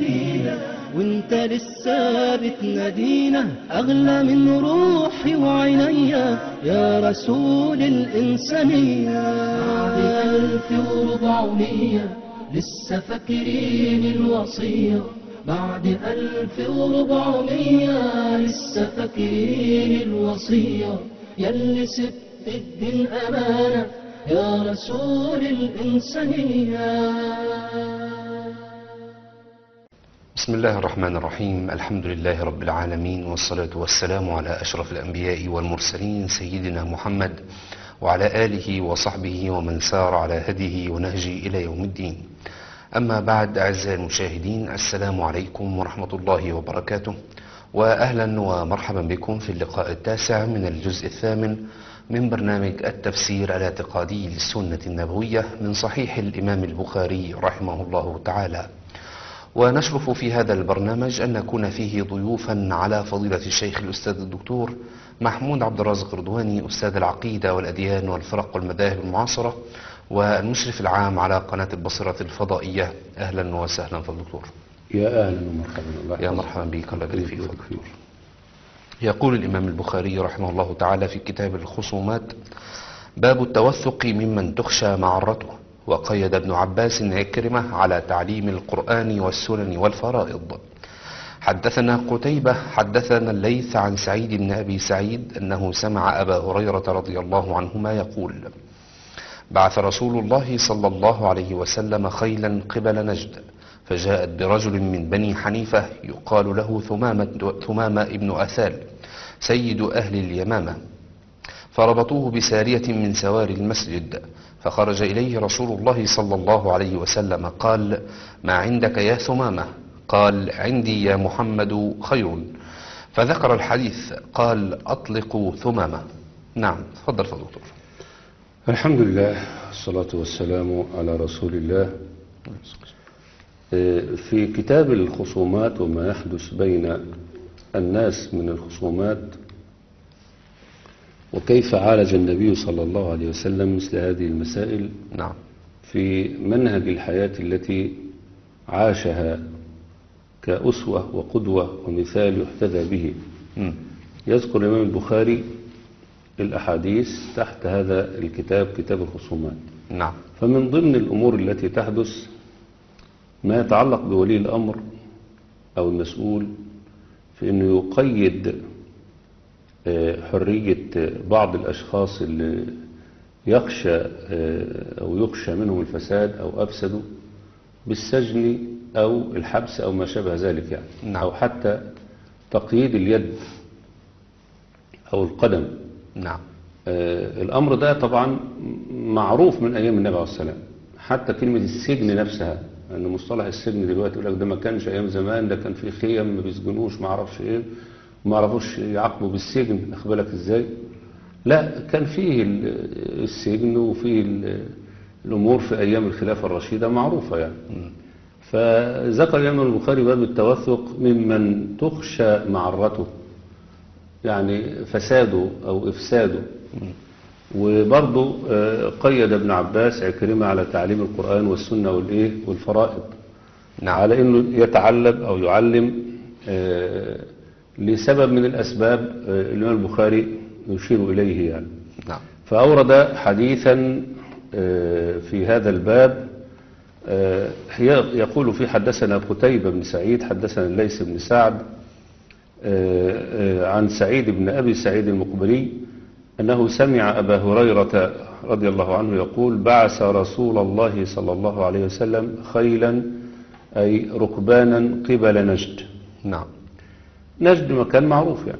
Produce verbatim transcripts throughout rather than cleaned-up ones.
مدينة وانت لسه بتنادينا، أغلى من روحي وعينيا يا رسول الإنسانية. بعد ألف وربعمية لسه فاكرين الوصية، بعد ألف وربعمية لسه فاكرين الوصية، ياللي سبت الدين أمانة يا رسول الإنسانية. بسم الله الرحمن الرحيم. الحمد لله رب العالمين، والصلاة والسلام على أشرف الأنبياء والمرسلين سيدنا محمد وعلى آله وصحبه ومن سار على هديه ونهجه إلى يوم الدين. أما بعد، أعزائي المشاهدين، السلام عليكم ورحمة الله وبركاته، وأهلا ومرحبا بكم في اللقاء التاسع من الجزء الثامن من برنامج التفسير الاعتقادي للسنة النبوية من صحيح الإمام البخاري رحمه الله تعالى. ونشرف في هذا البرنامج أن نكون فيه ضيوفا على فضيلة الشيخ الأستاذ الدكتور محمود عبد الرازق رضواني، أستاذ العقيدة والأديان والفرق والمذاهب المعاصرة، والمشرف العام على قناة البصرة الفضائية. أهلا وسهلا فالدكتور. يا أهلا ومرحبا. الله يا مرحبا بك، الله يبارك فيك فالدكتور. يقول الإمام البخاري رحمه الله تعالى في كتاب الخصومات: باب التوثق ممن تخشى معرته. وقيد ابن عباس عكرمة على تعليم القرآن والسنن والفرائض. حدثنا قتيبة حدثنا الليث عن سعيد بن أبي سعيد أنه سمع أبا هريرة رضي الله عنهما يقول: بعث رسول الله صلى الله عليه وسلم خيلا قبل نجد، فجاءت برجل من بني حنيفة يقال له ثمامة, ثمامة ابن أثال سيد أهل اليمامة، فربطوه بسارية من سواري المسجد، فخرج إليه رسول الله صلى الله عليه وسلم قال: ما عندك يا ثمامة؟ قال: عندي يا محمد خير. فذكر الحديث، قال: أطلقوا ثمامة. نعم، تفضل فضل دكتور. الحمد لله، الصلاة والسلام على رسول الله. في كتاب الخصومات وما يحدث بين الناس من الخصومات، وكيف عالج النبي صلى الله عليه وسلم مثل هذه المسائل، نعم، في منهج الحياة التي عاشها كأسوة وقدوة ومثال يحتذى به. م. يذكر الإمام البخاري الأحاديث تحت هذا الكتاب، كتاب الخصومات. نعم. فمن ضمن الأمور التي تحدث ما يتعلق بولي الأمر أو المسؤول في أنه يقيد حرية بعض الأشخاص اللي يخشى أو يخشى منهم الفساد أو أفسدوا بالسجن أو الحبس أو ما شابه ذلك يعني. نعم. أو حتى تقييد اليد أو القدم. نعم. آه الأمر ده طبعا معروف من أيام النبي عليه الصلاة والسلام. حتى كلمة السجن نفسها، أن مصطلح السجن دلوقتي يقول لك ده ما كانش أيام زمان، ده كان في خيم ما بيسجنوش ما عرفش إيه، ما عرفوش يعاقبوا بالسجن. أخبرك إزاي؟ لا، كان فيه السجن وفيه الأمور في أيام الخلافة الرشيدة معروفة يعني. م. فذكر الإمام البخاري باب التوثق ممن تخشى معرته، يعني فساده أو إفساده. وبرضه قيد ابن عباس عكرمة على تعليم القرآن والسنة والإيه والفرائض. نعم. على إنه يتعلم أو يعلم لسبب من الأسباب الإمام البخاري يشير إليه يعني. نعم. فأورد حديثا في هذا الباب يقول فيه: حدثنا قتيبة بن سعيد حدثنا الليث بن سعد عن سعيد بن أبي سعيد المقبري أنه سمع أبا هريرة رضي الله عنه يقول: بعث رسول الله صلى الله عليه وسلم خيلا أي ركبانا قبل نجد. نعم. نجد مكان معروف يعني.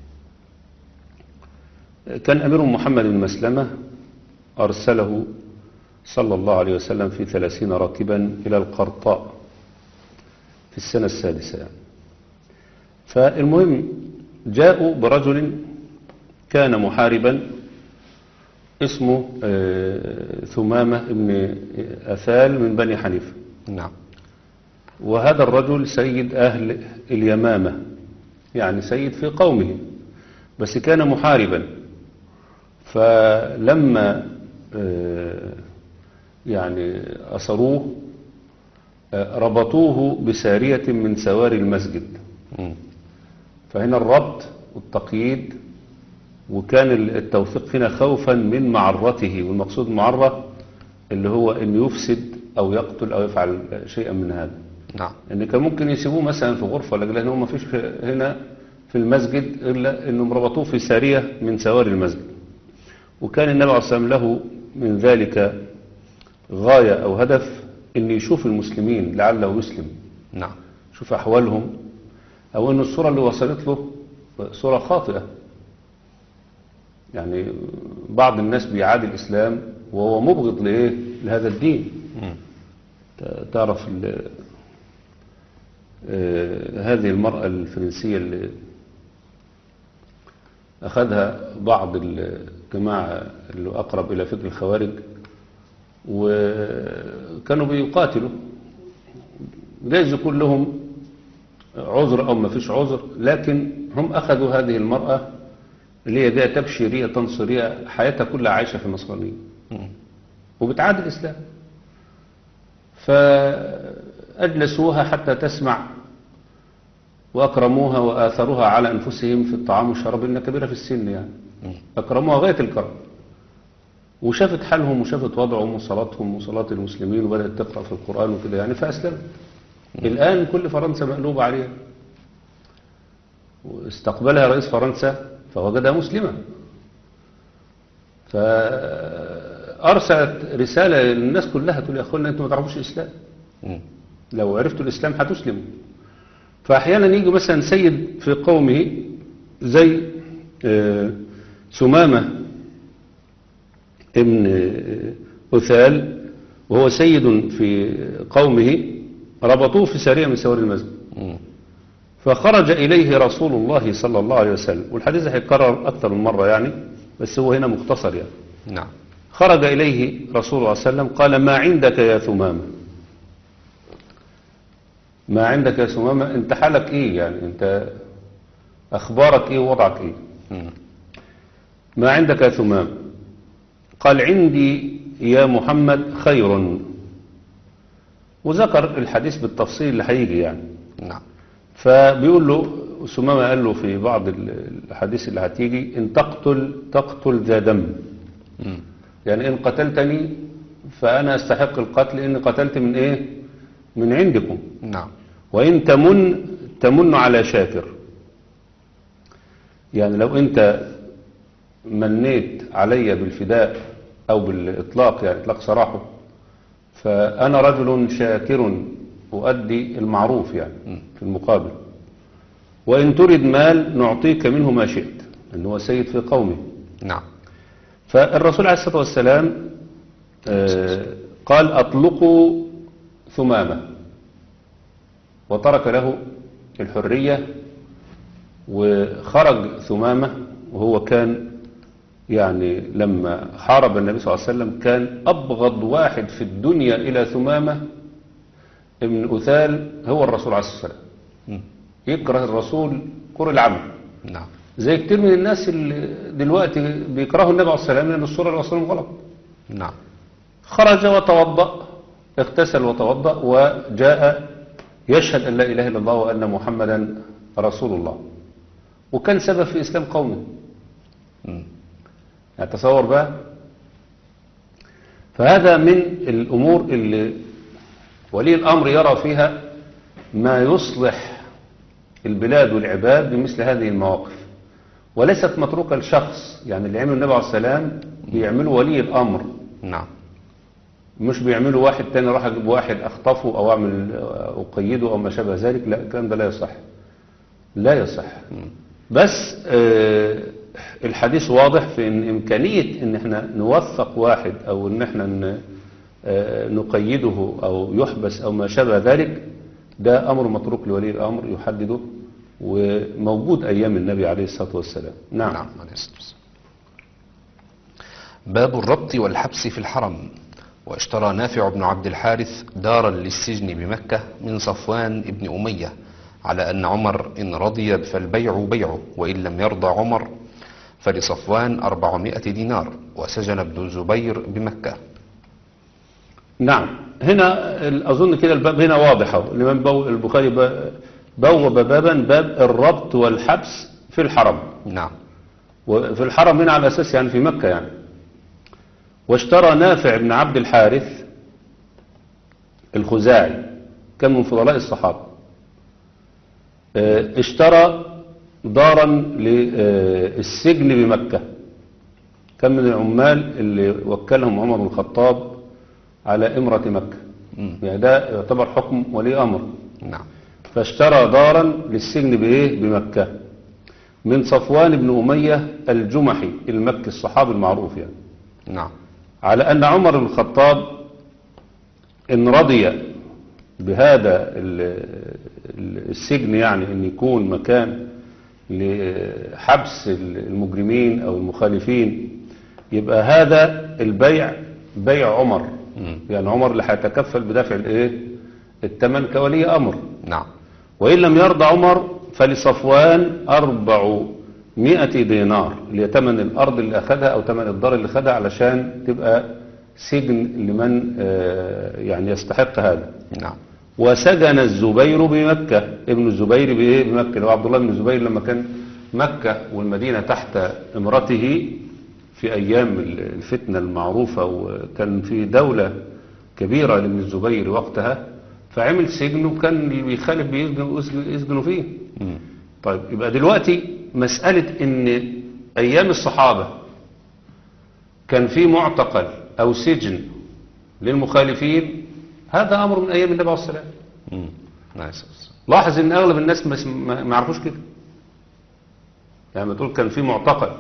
كان أمير محمد بن مسلمة أرسله صلى الله عليه وسلم في ثلاثين راكبا إلى القرطاء في السنة السادسة يعني. فالمهم جاءوا برجل كان محاربا اسمه ثمامة بن أثال من بني حنيفة. نعم. وهذا الرجل سيد أهل اليمامة، يعني سيد في قومه، بس كان محاربا. فلما يعني أسروه ربطوه بسارية من سواري المسجد. مم. فهنا الربط والتقييد، وكان التوثيق هنا خوفا من معرته، والمقصود معرة اللي هو أن يفسد أو يقتل أو يفعل شيئا من هذا. نعم. ان كان ممكن يسيبوه مثلا في غرفة، لأن هو ما فيش هنا في المسجد إلا أنهم ربطوه في سارية من سواري المسجد. وكان النبي عليه الصلاة والسلام له من ذلك غاية أو هدف، أن يشوف المسلمين لعله يسلم. نعم. شوف أحوالهم، أو أن الصورة اللي وصلت له صورة خاطئة. يعني بعض الناس بيعادي الإسلام وهو مبغض لإيه؟ لهذا الدين. مم. تعرف آه هذه المرأة الفرنسية اللي أخذها بعض الجماعة اللي أقرب إلى فكر الخوارج، وكانوا بيقاتلوا، جايز يكون لهم عذر أو ما فيش عذر، لكن هم أخذوا هذه المرأة اللي هي جاية تبشيرية تنصرية، حياتها كلها عايشة في النصرانية وبتعادي الإسلام، فأجلسوها حتى تسمع وأكرموها وآثروها على أنفسهم في الطعام والشراب، إنها كبيرة في السن يعني، أكرموها غاية الكرم، وشافت حالهم وشافت وضعهم وصلاتهم وصلاة المسلمين، وبدأت تقرأ في القرآن وكده يعني، فأسلمت. الآن كل فرنسا مقلوبة عليها، واستقبلها رئيس فرنسا فوجدها مسلمة، فأرسلت رسالة للناس كلها تقول يا أخوانا أنتم ما تعرفوش الإسلام، لو عرفتوا الإسلام هتسلموا. فأحيانا يجي مثلا سيد في قومه زي ثمامة ابن أثال، وهو سيد في قومه، ربطوه في سارية من سواري المسجد، فخرج إليه رسول الله صلى الله عليه وسلم، والحديث هيتكرر أكثر من مرة يعني، بس هو هنا مختصر يعني. نعم. خرج إليه رسول الله صلى الله عليه وسلم قال ما عندك يا ثمامة، ما عندك يا ثمامة، انت حالك ايه يعني، انت اخبارك ايه ووضعك ايه؟ مم. ما عندك يا ثمامة؟ قال عندي يا محمد خير، وذكر الحديث بالتفصيل اللي هيجي يعني. نعم. فبيقول له ثمامة، قال له في بعض الحديث اللي هتيجي ان تقتل تقتل ذا دم، مم. يعني ان قتلتني فانا استحق القتل، ان قتلت من ايه؟ من عندكم. نعم. وإن تمن تمن على شاكر، يعني لو أنت منيت علي بالفداء أو بالإطلاق، يعني إطلاق سراحه، فأنا رجل شاكر أؤدي المعروف يعني في المقابل. وإن تريد مال نعطيك منه ما شئت، أنه هو سيد في قومه. نعم. فالرسول عليه الصلاة والسلام آه قال أطلقوا ثمامة، وترك له الحرية، وخرج ثمامة، وهو كان يعني لما حارب النبي صلى الله عليه وسلم كان أبغض واحد في الدنيا إلى ثمامة ابن أثال هو الرسول عليه الصلاة والسلام، يكره الرسول كره العمى. نعم. زي كتير من الناس اللي دلوقتي بيكرهوا النبي عليه الصلاة والسلام لأن الصورة اللي وصلهم غلط. نعم. خرج وتوضأ، اغتسل وتوضأ، وجاء يشهد أن لا إله إلا الله وأن محمدا رسول الله، وكان سبب في إسلام قومه. يعني تصور بقى. فهذا من الأمور اللي ولي الأمر يرى فيها ما يصلح البلاد والعباد بمثل هذه المواقف، وليست متروكة لشخص. يعني اللي عمله النبي عليه السلام بيعمله ولي الأمر. نعم. مش بيعملوا واحد تاني راح اجيب واحد اخطفه او اعمل اقيده او ما شابه ذلك، لا، الكلام ده لا يصح، لا يصح. بس آه الحديث واضح في ان امكانية ان احنا نوثق واحد او ان احنا آه نقيده او يحبس او ما شابه ذلك، ده امر متروك لولي الامر يحدده، وموجود ايام النبي عليه الصلاة والسلام. نعم. نعم. باب الربط والحبس في الحرم. واشترى نافع بن عبد الحارث دارا للسجن بمكة من صفوان بن أمية، على أن عمر إن رضي فالبيع بيعه، وإن لم يرضى عمر فلصفوان أربعمائة دينار، وسجن ابن الزبير بمكة. نعم. هنا أظن كده الباب هنا واضح أهو. الإمام بو- البخاري ب- بوب بابا باب الربط والحبس في الحرم. نعم. وفي الحرم هنا على أساس يعني في مكة يعني. واشترى نافع بن عبد الحارث الخزاعي، كان من فضلاء الصحابة، اه، اشترى دارا للسجن بمكة. كان من العمال اللي وكلهم عمر بن الخطاب على إمرة مكة. مم. يعني ده يعتبر حكم ولي أمر. نعم. فاشترى دارا للسجن بإيه؟ بمكة، من صفوان بن أمية الجمحي المكي الصحابي المعروف يعني. نعم. على أن عمر بن الخطاب إن رضي بهذا ال- ال- السجن، يعني أن يكون مكان لحبس المجرمين أو المخالفين، يبقى هذا البيع بيع عمر. مم. يعني عمر اللي هيتكفل بدفع الايه الثمن كولي أمر. نعم. وإن لم يرضى عمر فلصفوان أربعمائة دينار، اللي هي ثمن الأرض اللي أخذها أو ثمن الدار اللي أخذها، علشان تبقى سجن لمن آه، يعني يستحق هذا. نعم. وسجن الزبير بمكة، ابن الزبير بإيه؟ بمكة، اللي هو عبد الله بن الزبير، لما كان مكة والمدينة تحت امرته في أيام الفتنة المعروفة، وكان في دولة كبيرة لابن الزبير وقتها، فعمل سجن وكان اللي بيخالف بيسجنوا يسجنوا فيه. مم. طيب يبقى دلوقتي مسألة ان ايام الصحابة كان في معتقل او سجن للمخالفين، هذا امر من ايام النبي عليه الصلاة والسلام. مم. نعم. لاحظ ان اغلب الناس ما سم- ما ما يعرفوش كده. يعني ما تقول كان في معتقل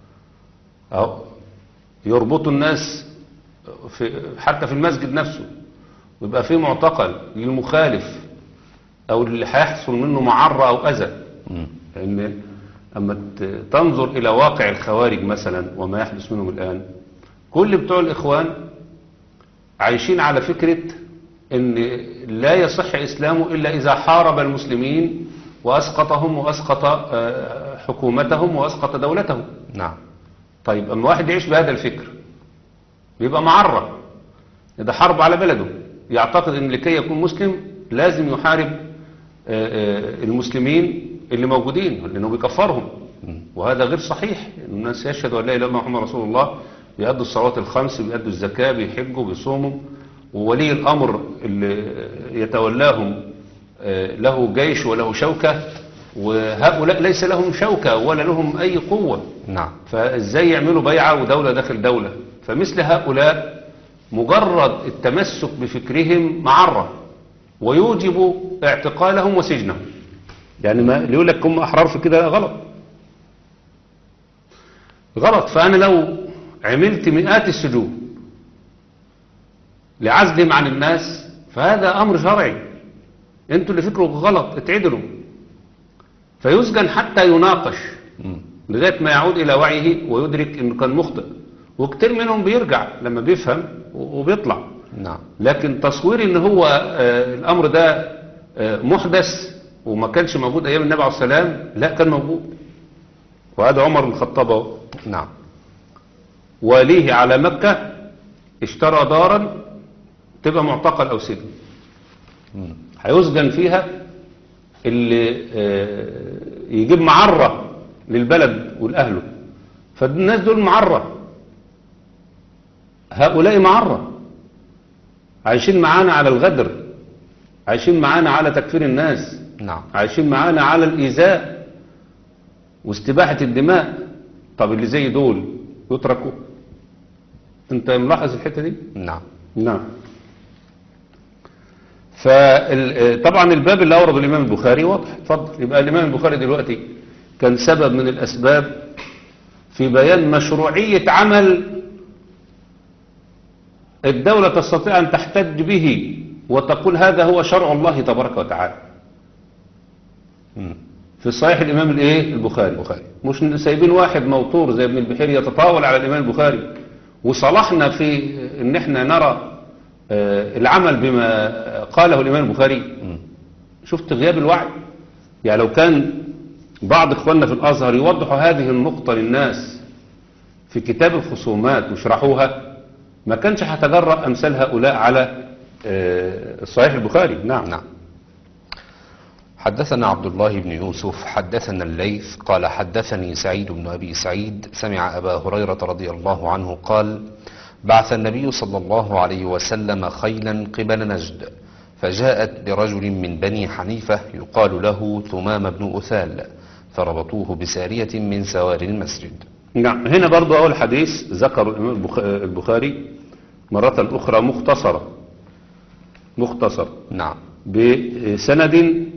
اهو يربطوا الناس في حتى في المسجد نفسه، ويبقى في معتقل للمخالف او اللي هيحصل منه معرة او اذى. مم. لأن أما ت- تنظر إلى واقع الخوارج مثلا وما يحدث منهم الآن، كل بتوع الإخوان عايشين على فكرة أن لا يصح إسلامه إلا إذا حارب المسلمين وأسقطهم وأسقط آه، حكومتهم وأسقط دولتهم. نعم. طيب أما واحد يعيش بهذا الفكر بيبقى معرة، ده حرب على بلده، يعتقد أن لكي يكون مسلم لازم يحارب آه، آه، المسلمين اللي موجودين، لأنه بيكفرهم. وهذا غير صحيح. الناس يشهدوا أن لا إله إلا الله محمد رسول الله، بيأدوا الصلوات الخمس، بيأدوا الزكاة، بيحجوا، بيصوموا، وولي الأمر اللي يتولاهم آه، له جيش وله شوكة، وهؤلاء ليس لهم شوكة ولا لهم أي قوة. نعم. فإزاي يعملوا بيعة ودولة داخل دولة؟ فمثل هؤلاء مجرد التمسك بفكرهم معرة، ويوجب اعتقالهم وسجنهم. يعني ما اللي يقول لك هم أحرار في كده غلط غلط. فأنا لو عملت مئات السجون لعزلهم عن الناس فهذا أمر شرعي، انتوا اللي فكروا غلط اتعدلوا، فيسجن حتى يناقش مم. لغاية ما يعود إلى وعيه ويدرك أنه كان مخطئ. وكتير منهم بيرجع لما بيفهم وبيطلع. نعم. لكن تصوير ان هو آه، الامر ده آه، محدث وما كانش موجود ايام النبي عليه الصلاه والسلام، لا كان موجود. وهذا عمر بن الخطاب اهو. نعم. وليه على مكة اشترى دارا تبقى معتقل او سجن، مم. هيسجن فيها اللي آه، يجيب معرة للبلد والأهله. فالناس دول معرة، هؤلاء معرة، عايشين معانا على الغدر، عايشين معانا على تكفير الناس، نعم. عايشين معانا على الإيذاء واستباحة الدماء. طب اللي زي دول يتركوا؟ انت ملاحظ الحتة دي؟ نعم. نعم. فطبعا الباب اللي أورده الإمام البخاري واضح. اتفضل. يبقى الإمام البخاري دلوقتي كان سبب من الأسباب في بيان مشروعية عمل الدولة تستطيع أن تحتج به وتقول هذا هو شرع الله تبارك وتعالى. مم. في صحيح الإمام الإيه؟ البخاري. البخاري. مش سايبين واحد موتور زي ابن البحيري يتطاول على الإمام البخاري، وصلحنا في إن احنا نرى آه، العمل بما قاله الإمام البخاري. مم. شفت غياب الوعي؟ يعني لو كان بعض إخواننا في الأزهر يوضحوا هذه النقطة للناس في كتاب الخصومات ويشرحوها، ما كانش هتجرأ أمثال هؤلاء على آه، صحيح البخاري. نعم. نعم. حدثنا عبد الله بن يوسف حدثنا الليث قال حدثني سعيد بن أبي سعيد سمع أبا هريرة رضي الله عنه قال بعث النبي صلى الله عليه وسلم خيلا قبل نجد فجاءت برجل من بني حنيفة يقال له ثمام بن أثال فربطوه بسارية من سوار المسجد. نعم. هنا برضو أول حديث ذكر الإمام البخ- البخاري مرة أخرى مختصرة مختصر نعم. بسند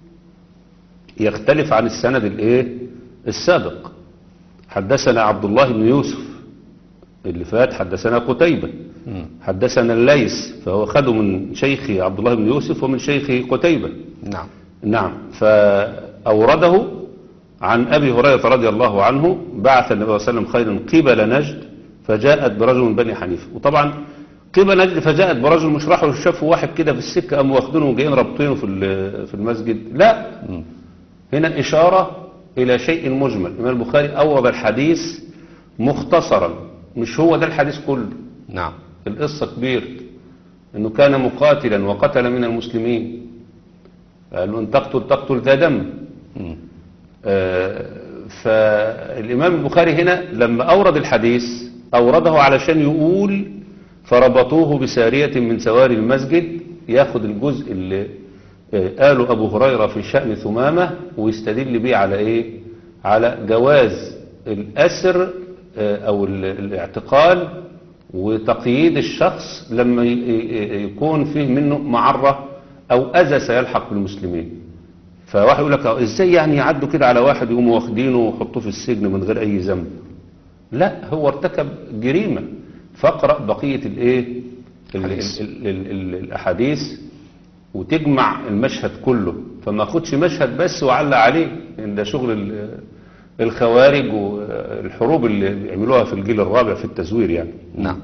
يختلف عن السند الايه السابق. حدثنا عبد الله بن يوسف اللي فات حدثنا قتيبة، مم. حدثنا الليث فهو خده من شيخ عبد الله بن يوسف ومن شيخ قتيبة. نعم. نعم. فأورده عن أبي هريرة رضي الله عنه بعث النبي صلى الله عليه وسلم خيرا قبل نجد فجاءت برجل من بني حنيفة. وطبعا قبل نجد فجاءت برجل مش راحوا شافوا واحد كده في السكة قاموا واخدينه وجايين رابطينه في ال- في المسجد، لا، مم. هنا إشارة إلى شيء مجمل. الإمام البخاري أورد الحديث مختصرا، مش هو ده الحديث كله، نعم. القصة كبير، إنه كان مقاتلا وقتل من المسلمين، قالوا إن تقتل تقتل ذا دم. مم. آه، فالإمام البخاري هنا لما أورد الحديث أورده علشان يقول فربطوه بسارية من سواري المسجد، ياخد الجزء اللي آه، قاله أبو هريرة في شأن ثمامة ويستدل بيه على إيه؟ على جواز الأسر آه، أو ال- الاعتقال وتقييد الشخص لما ي- ي- يكون فيه منه معرة أو أذى سيلحق بالمسلمين. فواحد يقول لك ازاي يعني يعدوا كده على واحد يقوموا واخدينه ويحطوه في السجن من غير اي ذنب؟ لا، هو ارتكب جريمة. فاقرأ بقية الايه ال- الحديث. ال- ال- ال- الاحاديث وتجمع المشهد كله، فما اخدش مشهد بس وعلق عليه، لان ده شغل ال- الخوارج والحروب اللي بيعملوها في الجيل الرابع في التزوير يعني. نعم.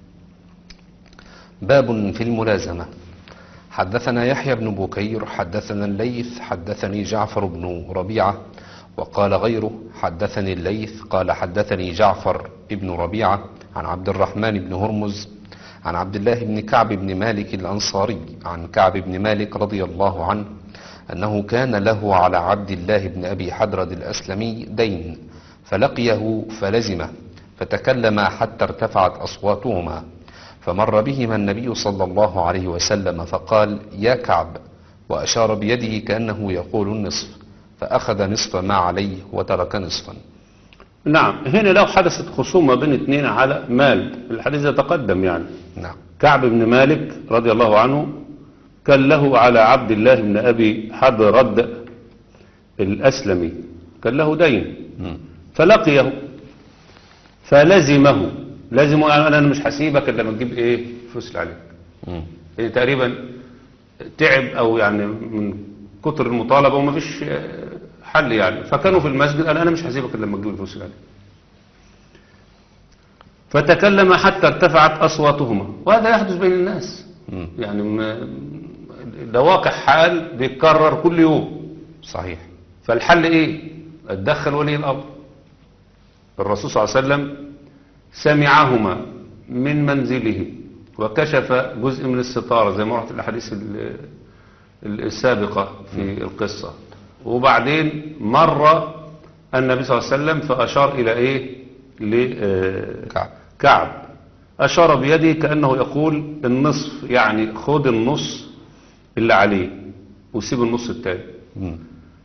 باب في الملازمة. حدثنا يحيى بن بكير حدثنا الليث حدثني جعفر بن ربيعة وقال غيره حدثني الليث قال حدثني جعفر بن ربيعة عن عبد الرحمن بن هرمز عن عبد الله بن كعب بن مالك الأنصاري عن كعب بن مالك رضي الله عنه أنه كان له على عبد الله بن أبي حدرد الأسلمي دين فلقيه فلزمه فتكلم حتى ارتفعت أصواتهما فمر بهما النبي صلى الله عليه وسلم فقال يا كعب وأشار بيده كأنه يقول النصف فأخذ نصف ما عليه وترك نصفا. نعم. هنا لو حدثت خصومة بين اثنين على مال، الحديث يتقدم يعني. نعم. كعب بن مالك رضي الله عنه كان له على عبد الله بن أبي حدرد الأسلمي كان له دين مم. فلقيه فلزمه. لازمه يعني أنا مش هسيبك إلا لما تجيب إيه فلوس اللي عليك. مم. يعني تقريبا تعب أو يعني من كتر المطالبة وما فيش حل يعني، فكانوا في المسجد قال أنا مش هسيبك إلا لما تجيب الفلوس اللي عليك. فتكلم حتى ارتفعت أصواتهما، وهذا يحدث بين الناس مم. يعني م- ده واقع حال بيتكرر كل يوم. صحيح. فالحل ايه؟ اتدخل ولي الامر. الرسول صلى الله عليه وسلم سمعهما من منزله وكشف جزء من الستارة زي ما رحت الاحاديث ال- ال- السابقة في القصة، وبعدين مر النبي صلى الله عليه وسلم فاشار الى ايه؟ كعب. لكعب اشار بيده كأنه يقول النصف، يعني خد النص اللي عليه وسيب النص التاني. مم.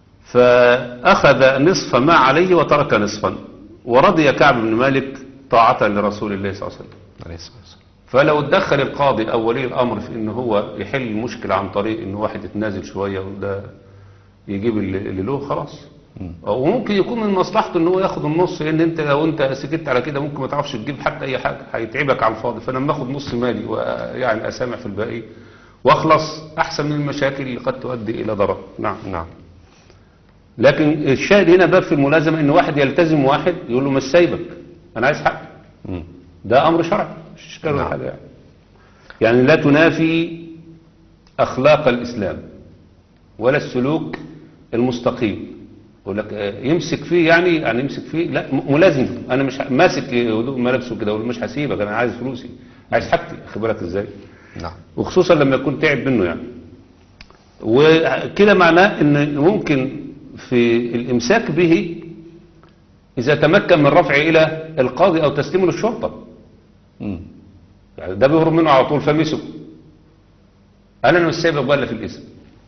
فأخذ نصف ما عليه وترك نصفا، ورضي كعب بن مالك طاعة لرسول الله صلى الله عليه وسلم. عليه الصلاة والسلام. فلو اتدخل القاضي أو ولي الأمر في إن هو يحل المشكلة عن طريق إن واحد يتنازل شوية وده يجيب اللي اللي له خلاص، مم. وممكن يكون من مصلحته إن هو ياخد النص، لأن أنت لو أنت سكت على كده ممكن ما تعرفش تجيب حتى أي حاجة، هيتعبك على الفاضي. فأنا لما آخد نص مالي ويعني أسامح في الباقي واخلص أحسن من المشاكل اللي قد تؤدي إلى ضرر. نعم. نعم. لكن الشاهد هنا باب في الملازمة ان واحد يلتزم واحد يقول له مش سايبك انا عايز حقي، مم. ده امر شرعي مش اشكال ولا نعم. حاجه يعني. يعني لا تنافي اخلاق الاسلام ولا السلوك المستقيم. يقول لك آه، يمسك فيه يعني يعني يمسك فيه، لا م- ملازم. انا مش ه- ماسك هدوء ملابسه كده اقول له مش هسيبك انا عايز فلوسي عايز حاجتي، خد بالك ازاي. نعم. وخصوصا لما يكون تعب منه يعني. وكده معناه ان ممكن في الامساك به اذا تمكن من رفعه الى القاضي او تسليمه للشرطة، مم. يعني ده بيهرب منه على طول فمسكه، انا مش سايبك بقى في الاسم،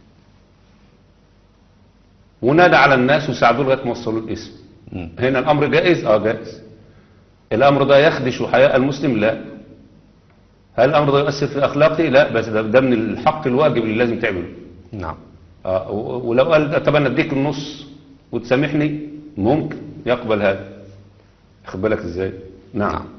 ونادى على الناس وساعدوه لغايه ما وصلوا الاسم. مم. هنا الامر جائز؟ اه جائز. الامر ده يخدش حياء المسلم؟ لا. هل الامر ده يؤثر في اخلاقه؟ لا، بس ده, ده من الحق الواجب اللي لازم تعمله. نعم. آه و- ولو قال طب انا اديك النص وتسامحني، ممكن يقبل هذا. خد بالك ازاي؟ نعم, نعم.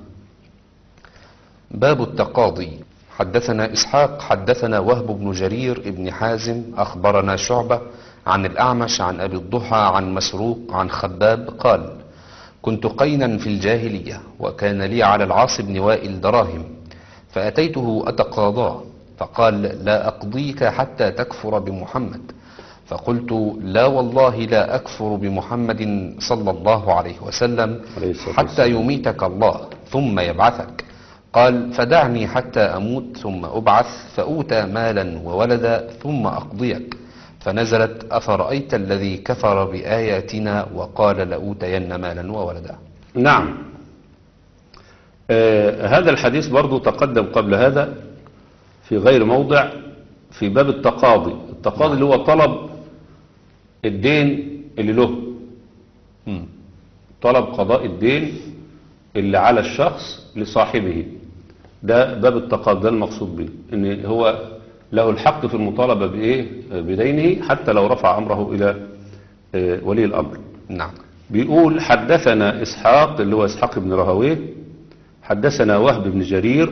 باب التقاضي. حدثنا إسحاق حدثنا وهب بن جرير ابن حازم أخبرنا شعبة عن الأعمش عن أبي الضحى عن مسروق عن خباب قال: كنت قينا في الجاهلية وكان لي على العاص بن وائل دراهم، فأتيته أتقاضاه فقال: لا أقضيك حتى تكفر بمحمد. فقلت: لا والله لا أكفر بمحمد صلى الله عليه وسلم عليه الصلاة حتى والسلام. يميتك الله ثم يبعثك. قال: فدعني حتى أموت ثم أبعث فأوتى مالا وولدا ثم أقضيك. فنزلت: أفرأيت الذي كفر بآياتنا وقال لأوتين مالا وولدا. نعم. آه هذا الحديث برضو تقدم قبل هذا في غير موضع في باب التقاضي. التقاضي اللي هو طلب الدين اللي له، مم. طلب قضاء الدين اللي على الشخص لصاحبه، ده باب التقاضي، ده المقصود به ان هو له الحق في المطالبة بإيه؟ بدينه حتى لو رفع أمره إلى آه، ولي الأمر. نعم. بيقول: حدثنا إسحاق اللي هو إسحاق بن راهويه، حدثنا وهب بن جرير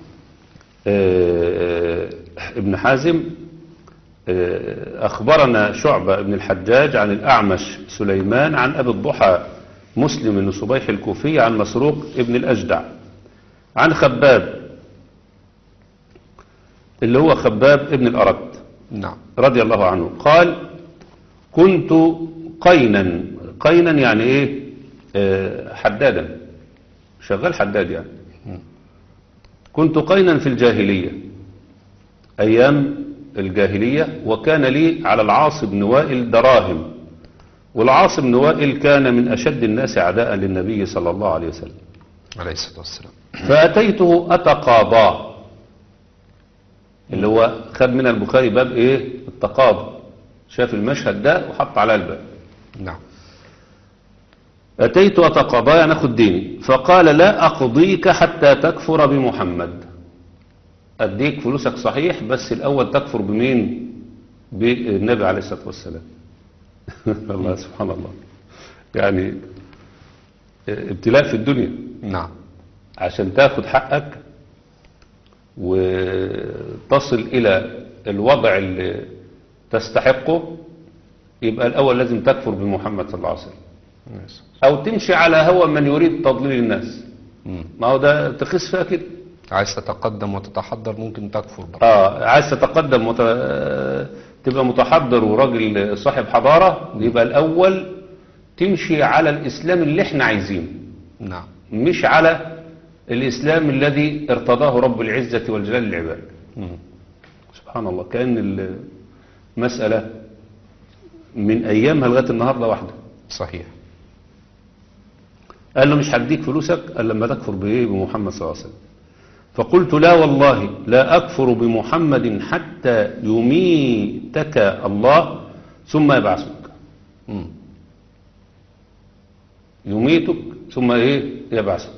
آه، ابن حازم، آه، أخبرنا شعبة بن الحجاج عن الأعمش سليمان عن أبي الضحى مسلم بن صبيح الكوفي عن مسروق ابن الأجدع عن خباب اللي هو خباب ابن الأرد نعم. رضي الله عنه قال: كنت قينا. قينا يعني ايه؟ آه، حدادا، شغال حداد يعني. كنت قينا في الجاهلية، ايام الجاهلية، وكان لي على العاص بن وائل دراهم، والعاص بن وائل كان من اشد الناس عداء للنبي صلى الله عليه وسلم. عليه الصلاة والسلام. فأتيته أتقاضاه، اللي هو خد من البخاري باب ايه؟ التقاضي. شاف المشهد ده وحط على الباب. نعم. أتيت أتقاضاه يعني أخذ ديني، فقال: لا أقضيك حتى تكفر بمحمد. أديك فلوسك صحيح، بس الأول تكفر بمين؟ بالنبي عليه الصلاة والسلام. الله سبحان الله، يعني ابتلاء في الدنيا. نعم. عشان تاخد حقك وتصل إلى الوضع اللي تستحقه، يبقى الأول لازم تكفر بمحمد صلى الله عليه وسلم، أو تمشي على هوى من يريد تضليل الناس. مم. ما هو ده تخص فيها كده. عايز تتقدم وتتحضر ممكن تكفر برضه. آه عايز تتقدم وت... تبقى متحضر وراجل صاحب حضارة، يبقى الأول تمشي على الإسلام اللي احنا عايزينه، نعم. مش على الإسلام الذي ارتضاه رب العزة والجلال للعباد. مم. سبحان الله، كأن المسألة من أيامها لغاية النهاردة واحدة. صحيح. قال له: مش هديك فلوسك الا لما تكفر بايه؟ بمحمد صلى الله عليه وسلم. فقلت: لا والله لا أكفر بمحمد حتى يميتك الله ثم يبعثك. مم. يميتك ثم ايه؟ يبعثك.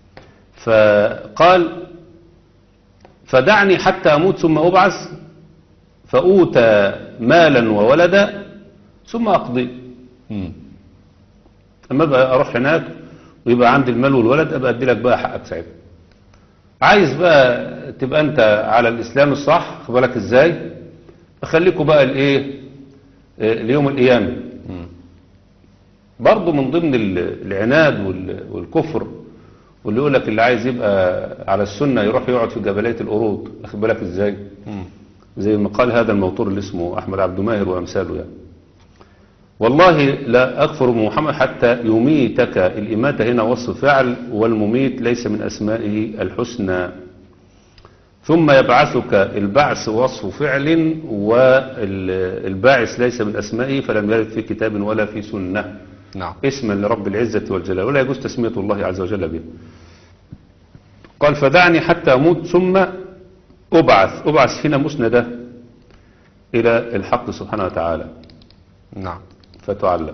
فقال: فدعني حتى أموت ثم أبعث فأوتى مالا وولدا ثم أقضي. مم. أما بقى أروح هناك ويبقى عندي المال والولد، أبقى أدي لك بقى حقك ساعتها. عايز بقى تبقى أنت على الإسلام الصح، خد بالك إزاي؟ أخليكوا بقى الإيه؟ اليوم القيامة. مم. برضو من ضمن العناد والكفر، واللي يقول لك اللي عايز يبقى على السنة يروح يقعد في جبلية القرود، خد بالك إزاي؟ مم. زي ما قال هذا الموتور اللي اسمه أحمد عبد ماهر وأمثاله يعني. والله لا أكفر بمحمد حتى يميتك. الإماتة هنا وصف فعل، والمميت ليس من أسمائه الحسنى. ثم يبعثك البعث وصف فعل والباعث ليس من أسمائه فلم يرد في كتاب ولا في سنة نعم. اسما لرب العزة والجلال ولا يجوز تسمية الله عز وجل به. قال فدعني حتى أموت ثم أبعث. أبعث هنا مسندة إلى الحق سبحانه وتعالى. نعم. فتعلم.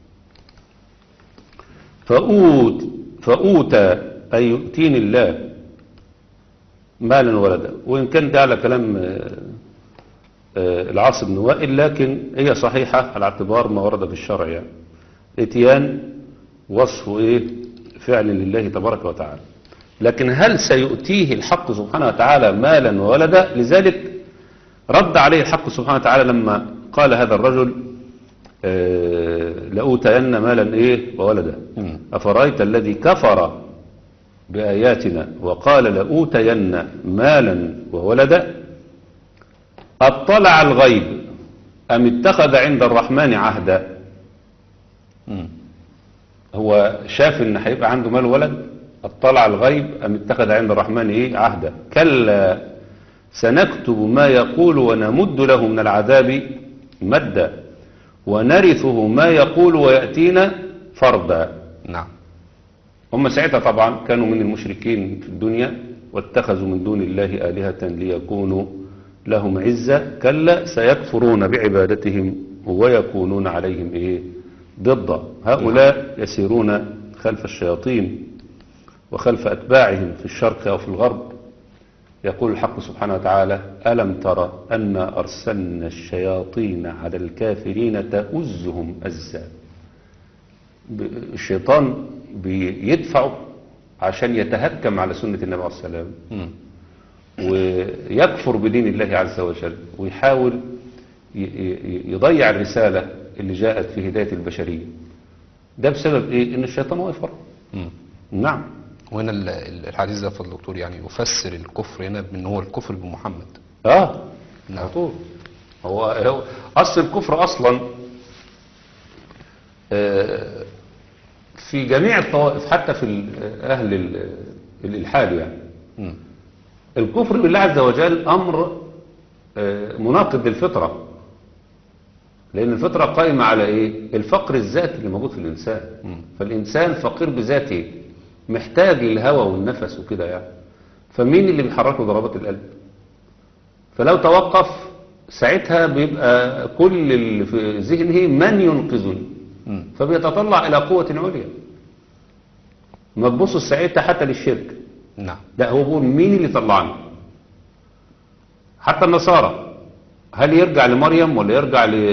فأوت فأوتى أي يؤتيني الله مالا ولدا، وإن كان ده على كلام العاص بن وائل لكن هي صحيحة على اعتبار ما ورد في الشرع. يعني اتيان وصف ايه فعل لله تبارك وتعالى، لكن هل سيؤتيه الحق سبحانه وتعالى مالا وولدا؟ لذلك رد عليه الحق سبحانه وتعالى لما قال هذا الرجل آه لأوتين مالا ايه وولدا. أفرأيت الذي كفر بآياتنا وقال لأوتين مالا وولدا أطلع الغيب أم اتخذ عند الرحمن عهدا. مم. هو شاف ان هيبقى عنده مال ولد؟ اطلع الغيب ام اتخذ عند الرحمن ايه عهدا. كلا سنكتب ما يقول ونمد له من العذاب مدا ونرثه ما يقول ويأتينا فردا. نعم. هم ساعتها طبعا كانوا من المشركين في الدنيا واتخذوا من دون الله آلهة ليكونوا لهم عزة. كلا سيكفرون بعبادتهم ويكونون عليهم ايه ضد. هؤلاء يسيرون خلف الشياطين وخلف أتباعهم في الشرق أو في الغرب. يقول الحق سبحانه وتعالى ألم ترى أن أرسلنا الشياطين على الكافرين تؤزهم أزا. الشيطان بيدفعه عشان يتهكم على سنة النبي عليه السلام ويكفر بدين الله عز وجل ويحاول يضيع الرسالة اللي جاءت في هداية البشرية. ده بسبب ايه؟ ان الشيطان واقف ورا. نعم. وهنا الحديث ده فضل الدكتور يعني يفسر الكفر هنا بان هو الكفر بمحمد. اه نعم. طول. هو, هو اصل الكفر اصلا آه في جميع الطوائف حتى في اهل الالحاد يعني. م. الكفر بالله عز وجل امر آه مناقض للفطرة، لأن الفطرة قائمة على إيه؟ الفقر الذاتي اللي موجود في الإنسان. م. فالإنسان فقير بذاته محتاج للهوى والنفس وكده يعني. فمين اللي بيحركه ضربات القلب؟ فلو توقف ساعتها بيبقى كل اللي في ذهنه من ينقذني. م. فبيتطلع إلى قوة عليا. ما تبصوا ساعتها حتى للشرك. نعم. لا هو بيقول مين اللي طلعني؟ حتى النصارى هل يرجع لمريم ولا يرجع ل...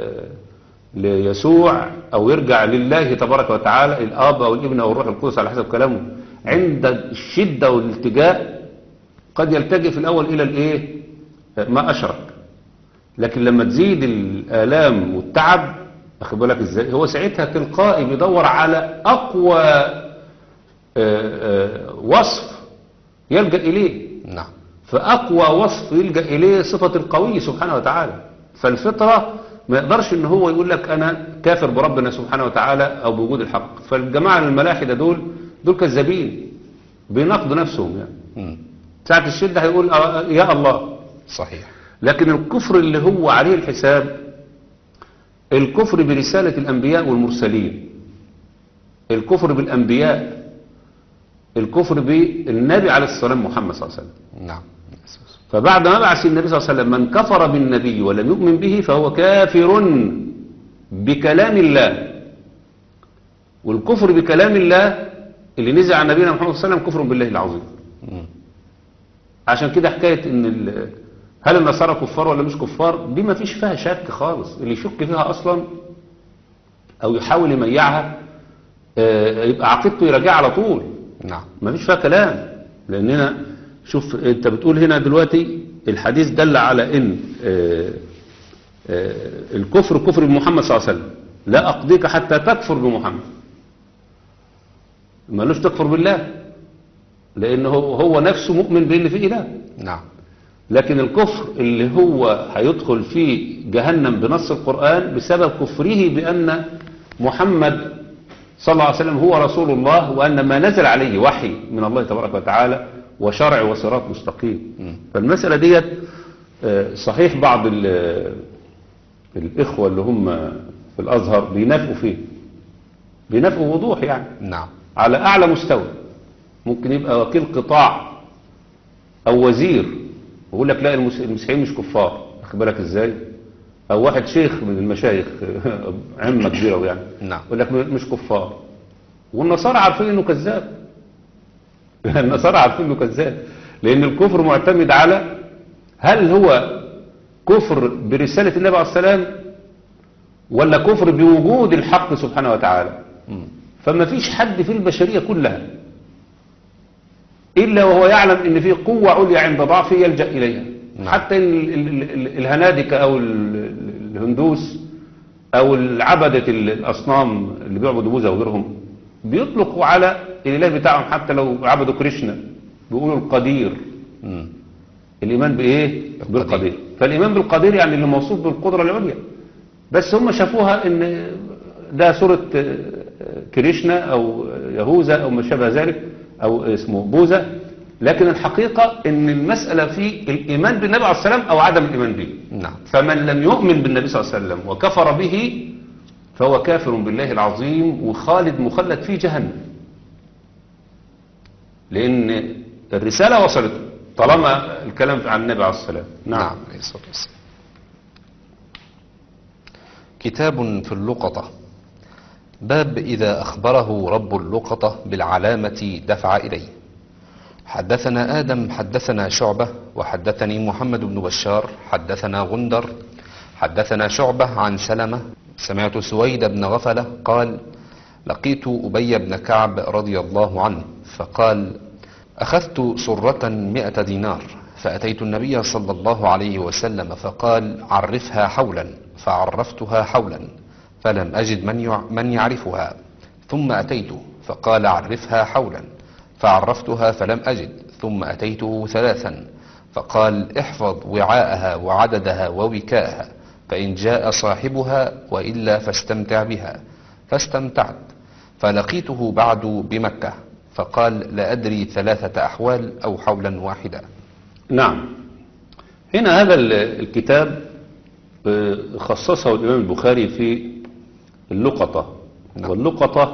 ليسوع أو يرجع لله تبارك وتعالى الآب أو الابن أو الروح القدس على حسب كلامه؟ عند الشدة والالتجاء قد يلتجئ في الأول إلى الإيه؟ ما أشرك، لكن لما تزيد الآلام والتعب أخذ بالك إزاي هو ساعتها تلقائي بيدور على أقوى وصف يلجأ إليه. نعم. فأقوى وصف يلجأ إليه صفة القوي سبحانه وتعالى. فالفطرة ما يقدرش إن هو يقول لك أنا كافر بربنا سبحانه وتعالى أو بوجود الحق. فالجماعة الملاحدة دول دول كذابين بيناقضوا نفسهم يعني. م. ساعة الشدة هيقول يا الله. صحيح. لكن الكفر اللي هو عليه الحساب الكفر برسالة الأنبياء والمرسلين، الكفر بالأنبياء، الكفر بالنبي عليه الصلاة والسلام محمد صلى الله عليه وسلم. نعم. فبعد ما بعث النبي صلى الله عليه وسلم من كفر بالنبي ولم يؤمن به فهو كافر بكلام الله. والكفر بكلام الله اللي نزع عن نبينا محمد صلى الله عليه وسلم كفر بالله العظيم. م. عشان كده حكاية ان هل النصارى كفار ولا مش كفار دي ما فيش فيها شك خالص. اللي يشك فيها اصلا او يحاول يميعها يبقى عقيدته يراجعها على طول. نعم. ما فيش فيها كلام. لاننا شوف انت بتقول هنا دلوقتي الحديث دل على ان آآ آآ الكفر كفر بمحمد صلى الله عليه وسلم. لا اقضيك حتى تكفر بمحمد. مالوش تكفر بالله لانه هو نفسه مؤمن بان في اله. نعم. لكن الكفر اللي هو هيدخل فيه جهنم بنص القرآن بسبب كفره بأن محمد صلى الله عليه وسلم هو رسول الله وأن ما نزل عليه وحي من الله تبارك وتعالى وشرع وصراط مستقيم. مم. فالمسألة ديت آه، صحيح بعض ال- الإخوة اللي هم في الأزهر بينافقوا فيه، بينافقوا وضوح يعني نعم. على أعلى مستوى. ممكن يبقى وكيل قطاع أو وزير ويقول لك لا المس- المسيحيين مش كفار، واخد بالك إزاي؟ أو واحد شيخ من المشايخ عمة كبيرة يعني نعم. يقول لك مش كفار، والنصارى عارفين إنه كذاب. النصارى عارفين إنه كذاب، لأن الكفر معتمد على هل هو كفر برسالة النبي عليه السلام ولا كفر بوجود الحق سبحانه وتعالى. مم. فما فيش حد في البشرية كلها إلا وهو يعلم إن في قوة عليا عند ضعفه يلجأ إليها. نعم. حتى ال- ال- ال- الهنادكة أو ال- الهندوس أو العبدة الأصنام اللي بيعبدوا بوذا وغيرهم بيطلقوا على الإله بتاعهم، حتى لو عبدوا كريشنا بيقولوا القدير. مم. الإيمان بإيه؟ بالقدير. فالإيمان بالقدير يعني اللي موصوف بالقدرة العليا، بس هم شافوها إن ده صورة كريشنا أو يهوذا أو ما شابه ذلك أو اسمه بوذا، لكن الحقيقة إن المسألة في الإيمان بالنبي عليه السلام أو عدم الإيمان به. نعم. فمن لم يؤمن بالنبي صلى الله عليه وسلم وكفر به فهو كافر بالله العظيم وخالد مخلد في جهنم، لأن الرسالة وصلت طالما الكلام عن النبي عليه السلام. نعم. نعم. عليه الصلاة والسلام. كتاب في اللقطة. باب إذا أخبره رب اللقطة بالعلامة دفع إليه. حدثنا آدم حدثنا شعبة وحدثني محمد بن بشار حدثنا غندر حدثنا شعبة عن سلمة سمعت سويد بن غفلة قال لقيت أبي بن كعب رضي الله عنه فقال أخذت سرة مئة دينار فأتيت النبي صلى الله عليه وسلم فقال عرفها حولا فعرفتها حولا فلم أجد من يع- من يعرفها ثم أتيته فقال عرفها حولا فعرفتها فلم أجد ثم أتيته ثلاثا فقال احفظ وعاءها وعددها ووكاءها فإن جاء صاحبها وإلا فاستمتع بها فاستمتعت فلقيته بعد بمكة فقال لا أدري ثلاثة أحوال أو حولا واحدا. نعم. هنا هذا ال- الكتاب آه، خصصه الإمام البخاري في اللقطة. نعم. واللقطة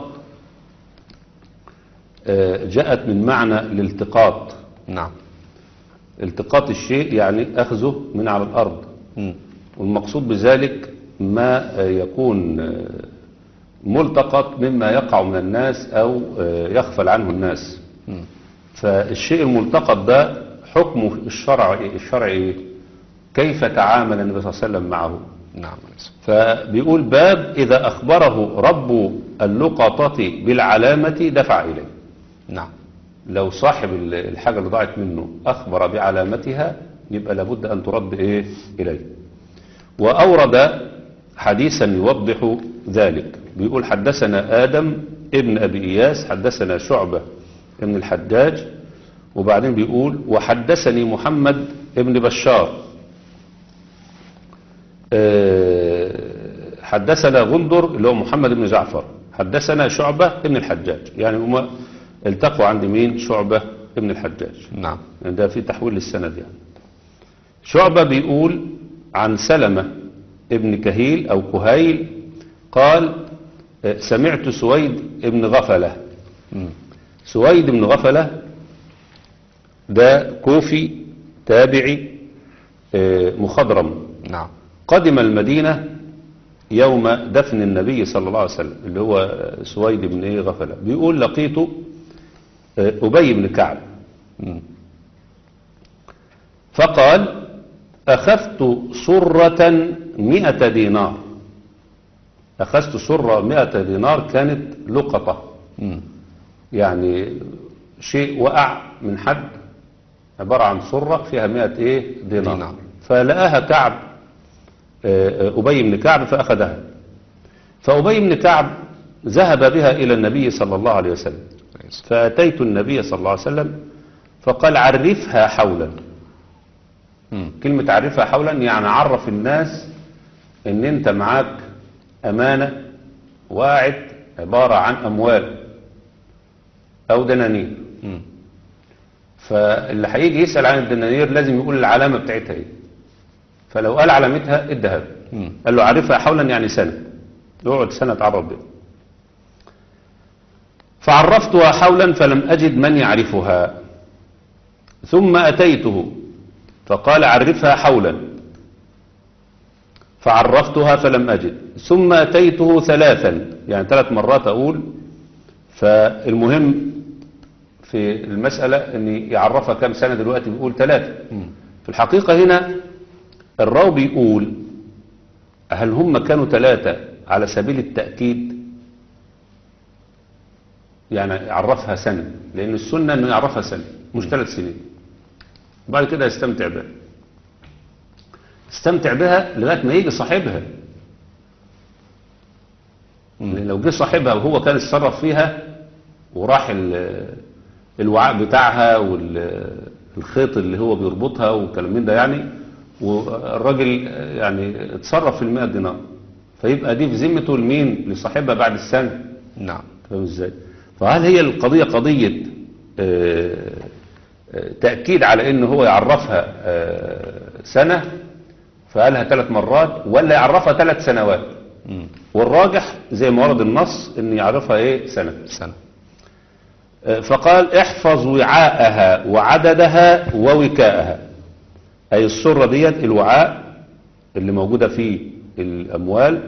آه، جاءت من معنى الالتقاط. نعم. التقاط الشيء يعني أخذه من على الأرض، مم. والمقصود بذلك ما آه، يكون آه، ملتقط مما يقع من الناس أو آه، يغفل عنه الناس. مم. فالشيء الملتقط ده حكمه الشرعي الشرعي كيف تعامل النبي صلى الله عليه وسلم معه. نعم. فبيقول باب إذا أخبره رب اللقطة بالعلامة دفع إليه. نعم. لو صاحب ال- الحاجة اللي ضاعت منه أخبر بعلامتها يبقى لابد أن ترد إيه إليه. وأورد حديثا يوضح ذلك. بيقول حدثنا آدم ابن أبي إياس حدثنا شعبة ابن الحجاج، وبعدين بيقول وحدثني محمد ابن بشار آه، حدثنا غندر اللي هو محمد بن جعفر حدثنا شعبة ابن الحجاج، يعني هما التقوا عند مين؟ شعبة ابن الحجاج. نعم. يعني ده في تحويل للسند. يعني شعبة بيقول عن سلمة ابن كهيل أو كهيل قال آه، سمعت سويد ابن غفلة. مم. سويد بن غفلة ده كوفي تابعي آه، مخضرم، نعم. قدم المدينة يوم دفن النبي صلى الله عليه وسلم اللي هو سويد بن ايه غفلة. بيقول لقيت آه، أبي بن كعب مم. فقال أخذت سرة مئة دينار. أخذت سرة مئة دينار كانت لقطة، مم. يعني شيء وقع من حد عبارة عن سرة فيها مئة ايه دينار, دينار. فلقاها كعب آه، آه، أبي بن كعب فأخذها. فأبي بن كعب ذهب بها إلى النبي صلى الله عليه وسلم فأتيت النبي صلى الله عليه وسلم فقال عرفها حولا. مم. كلمة عرفها حولا يعني عرف الناس ان انت معاك امانة واعد عبارة عن اموال او دنانير، مم. فاللي هيجي يسأل عن الدنانير لازم يقول العلامة بتاعتها ايه. فلو قال علامتها ادها له. قال له عرفها حولا يعني سنة، يقعد سنة تعرف بها. فعرفتها حولا فلم أجد من يعرفها، ثم أتيته فقال عرفها حولا، فعرفتها فلم أجد، ثم أتيته ثلاثا، يعني ثلاث مرات أقول. فالمهم في المسألة أن يعرفها كم سنة، دلوقتي بيقول ثلاثة. في الحقيقة هنا الراوي بيقول هل هم كانوا ثلاثة على سبيل التأكيد، يعني يعرفها سنة، لأن السنة أنه يعرفها سنة مش ثلاث سنين، بعد كده يستمتع بها يستمتع بها لغاية ما يجي صاحبها. لأن لو جه صاحبها وهو كان يتصرف فيها وراح الوعاء بتاعها والخيط اللي هو بيربطها والكلام من ده، يعني والراجل يعني اتصرف في المئة دينار، فيبقى دي في ذمته لمين؟ لصاحبها بعد السنة. نعم. فاهم ازاي؟ فهل هي القضية قضية اه اه تأكيد على ان هو يعرفها اه سنة فقالها ثلاث مرات، ولا يعرفها ثلاث سنوات؟ م. والراجح زي ما ورد النص ان يعرفها ايه؟ سنة. سنة. فقال احفظ وعاءها وعددها ووكاءها، أي السرة ديت الوعاء اللي موجودة فيه الأموال.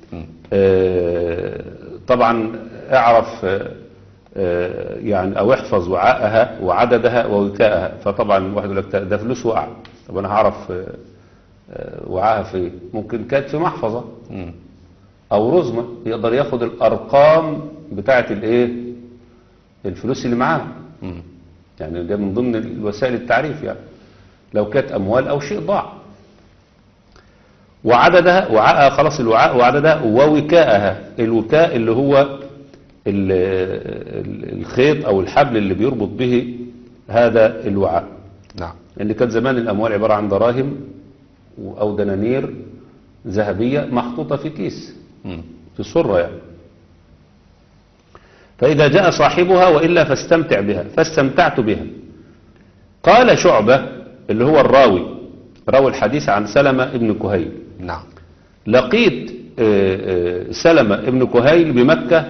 آه طبعا اعرف آه يعني أو احفظ وعاءها وعددها ووكاءها. فطبعا واحد يقول لك ده فلوس وقع، طب أنا هعرف آه وعاءها في، ممكن كانت في محفظة أو رزمة، يقدر ياخد الأرقام بتاعة الإيه الفلوس اللي معاه. يعني ده من ضمن الوسائل التعريف، يعني لو كانت أموال أو شيء ضاع. وعددها وعاءها، خلاص الوعاء وعددها، ووكاءها، الوكاء اللي هو الخيط أو الحبل اللي بيربط به هذا الوعاء. نعم. اللي كانت زمان الأموال عبارة عن دراهم أو دنانير ذهبية محطوطة في كيس في سرة يعني. فإذا جاء صاحبها وإلا فاستمتع بها، فاستمتعت بها. قال شعبة اللي هو الراوي راوي الحديث عن سلمة ابن كهيل. نعم. لقيت سلمة ابن كهيل بمكة،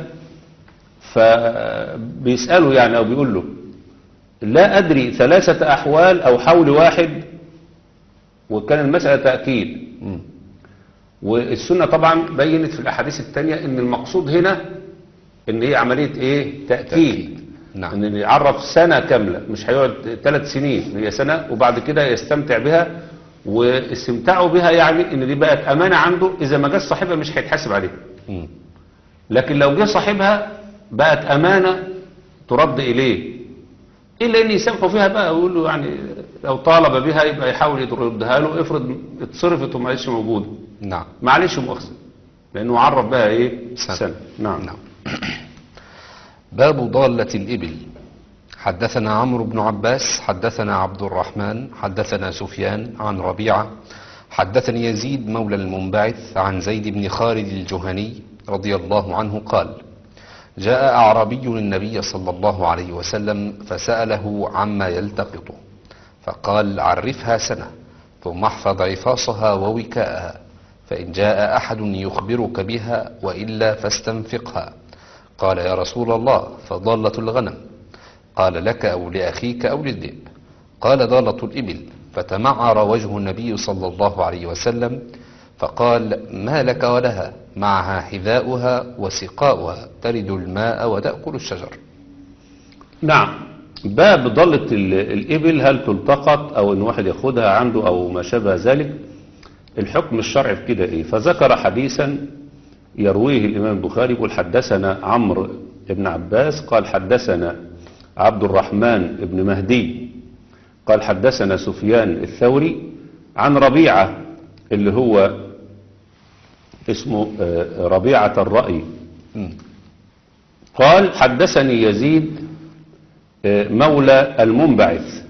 فبيسأله يعني أو بيقول له لا أدري ثلاثة أحوال أو حول واحد، وكان المسألة تأكيد. م. والسنة طبعا بينت في الأحاديث التانية ان المقصود هنا ان هي عملية ايه؟ تأكيد, تأكيد. نعم. ان يعرف سنة كاملة، مش هيقعد ثلاث سنين، هي سنة وبعد كده يستمتع بها. واستمتاعه بها يعني ان دي بقت امانة عنده، اذا ما جاش صاحبها مش هيتحاسب عليها. م. لكن لو جه صاحبها بقت امانة ترد اليه، الا ان يسامحوا فيها بقى ويقول له يعني لو طالب بها يبقى يحاول يردها له، افرض اتصرفت وما عادش موجوده. نعم. معلش مؤاخذة، لانه عرف بها ايه؟ سنة. سنة. نعم. نعم. باب ضالة الإبل. حدثنا عمرو بن عباس حدثنا عبد الرحمن حدثنا سفيان عن ربيعة حدثني يزيد مولى المنبعث عن زيد بن خالد الجهني رضي الله عنه قال: جاء أعرابي النبي صلى الله عليه وسلم فسأله عما يلتقطه، فقال: عرفها سنة ثم احفظ عفاصها ووكاءها، فإن جاء أحد يخبرك بها وإلا فاستنفقها. قال: يا رسول الله فضالة الغنم؟ قال: لك أو لأخيك أو للذئب؟ قال: ضالة الإبل. فتمعر وجه النبي صلى الله عليه وسلم فقال: ما لك ولها؟ معها حذاؤها وسقاؤها، ترد الماء وتأكل الشجر. نعم. باب ضالة الإبل، هل تلتقط أو أن واحد يأخذها عنده أو ما شابه ذلك؟ الحكم الشرعي في كده إيه؟ فذكر حديثا يرويه الإمام البخاري يقول: حدثنا عمرو بن عباس قال حدثنا عبد الرحمن بن مهدي قال حدثنا سفيان الثوري عن ربيعة اللي هو اسمه ربيعة الرأي قال: حدثني يزيد مولى المنبعث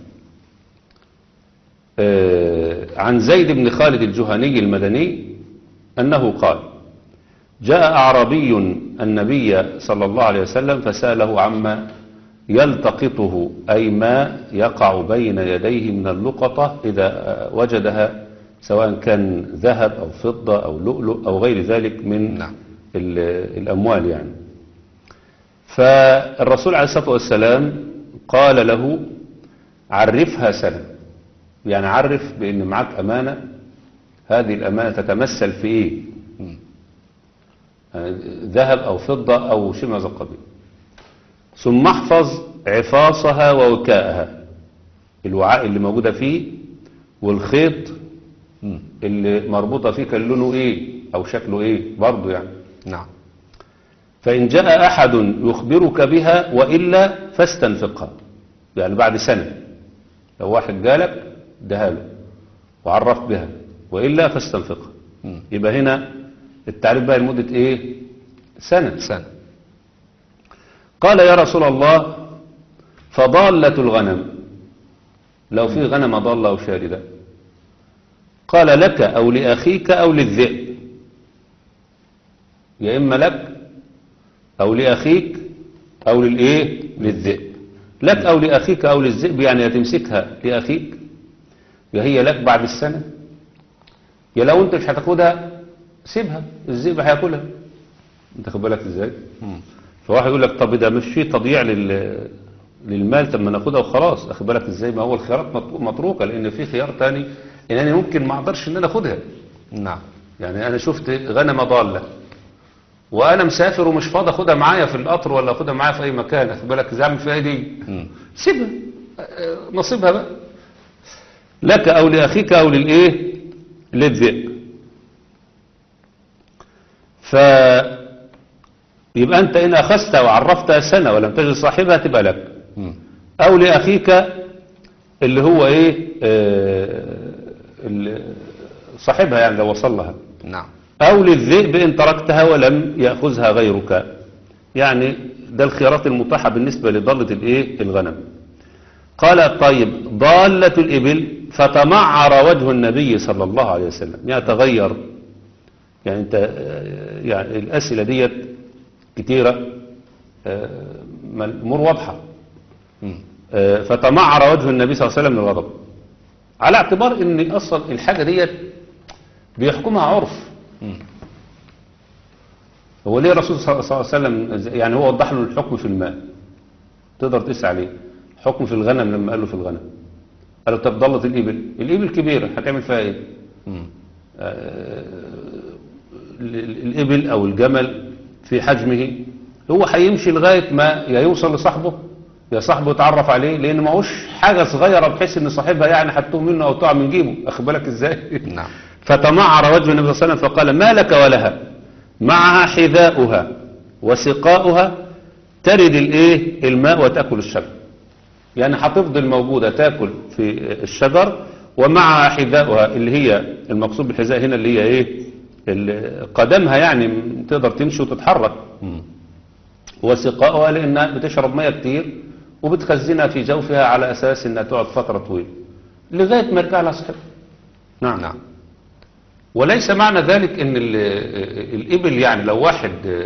عن زيد بن خالد الجهني المدني أنه قال: جاء أعرابي النبي صلى الله عليه وسلم فسأله عما يلتقطه أي ما يقع بين يديه من اللقطة إذا وجدها، سواء كان ذهب أو فضة أو لؤلؤ أو غير ذلك من نعم. الأموال يعني. فالرسول عليه الصلاة والسلام قال له عرفها سنة، يعني عرف بأن معك أمانة، هذه الأمانة تتمثل في إيه؟ ذهب أو فضة أو شيء من هذا القبيل. ثم احفظ عفاصها ووكاءها، الوعاء اللي موجودة فيه والخيط اللي مربوطة فيه كان لونه ايه او شكله ايه برضو يعني. نعم. فإن جاء أحد يخبرك بها وإلا فاستنفقها، يعني بعد سنة لو واحد جالك دهاله وعرف بها وإلا فاستنفقها، يبقى هنا التعريف بقى لمدة ايه؟ سنة. سنة. قال يا رسول الله فضالة الغنم، لو في غنم ضالة أو شاردة، قال لك أو لأخيك أو للذئب، يا إما لك أو لأخيك أو للإيه؟ للذئب. لك أو لأخيك أو للذئب يعني هتمسكها لأخيك، يا هي لك بعد السنة، يا لو أنت مش هتاخدها سيبها، الذئب هياكلها. أنت خد بالك إزاي؟ فواحد يقول لك طب ده مش في تضييع لل للمال، طب ما ناخدها وخلاص. اخد بالك ازاي؟ ما هو الخيارات مطروقه، لان في خيار تاني ان انا ممكن ما اقدرش ان انا اخدها. نعم. يعني انا شفت غنمه ضاله وانا مسافر ومش فاضي اخدها معايا في القطر ولا اخدها معايا في اي مكان، اخد بالك ازاي؟ اعمل فيها دي؟ سيبها نصيبها بقى، لك او لاخيك او للايه؟ للذئب. ف يبقى أنت إن أخذتها وعرفتها سنة ولم تجد صاحبها تبقى لك، أو لأخيك اللي هو إيه آه صاحبها يعني لو وصل لها. نعم. أو للذئب إن تركتها ولم يأخذها غيرك، يعني ده الخيارات المتاحة بالنسبة لضالة الإيه؟ الغنم. قال طيب ضالة الإبل، فتمعر وجه النبي صلى الله عليه وسلم، يعني تغير. يعني أنت يعني الأسئلة ديت كتيرة، الأمور واضحة. فتمعر وجه النبي صلى الله عليه وسلم من الغضب، على اعتبار ان اصلا الحاجة ديت بيحكمها عرف. هو ليه الرسول صلى الله عليه وسلم يعني هو وضح له الحكم في الماء، تقدر تسعى عليه حكم في الغنم لما قال له في الغنم، قال له طب ضلت الإبل، الإبل كبيرة هتعمل فيها ايه؟ الإبل او الجمل في حجمه هو هيمشي لغاية ما يا يوصل لصاحبه يا صاحبه يتعرف عليه، لان معهوش حاجة صغيرة بحيث ان صاحبها يعني هتوه منه او تقع من جيبه. اخد بالك ازاي؟ نعم. فتمعر وجه النبي صلى الله عليه وسلم فقال ما لك ولها، معها حذاؤها وسقاؤها، ترد الايه؟ الماء وتأكل الشجر، يعني هتفضل موجودة تأكل في الشجر، ومعها حذاؤها اللي هي المقصود بالحذاء هنا اللي هي ايه؟ قدمها يعني تقدر تمشي وتتحرك، وسقاؤها لأنها بتشرب مية كتير وبتخزنها في جوفها على أساس أنها تقعد فترة طويلة لغاية ما يرجع لها صحتها. نعم. نعم. وليس معنى ذلك أن الإبل يعني لو واحد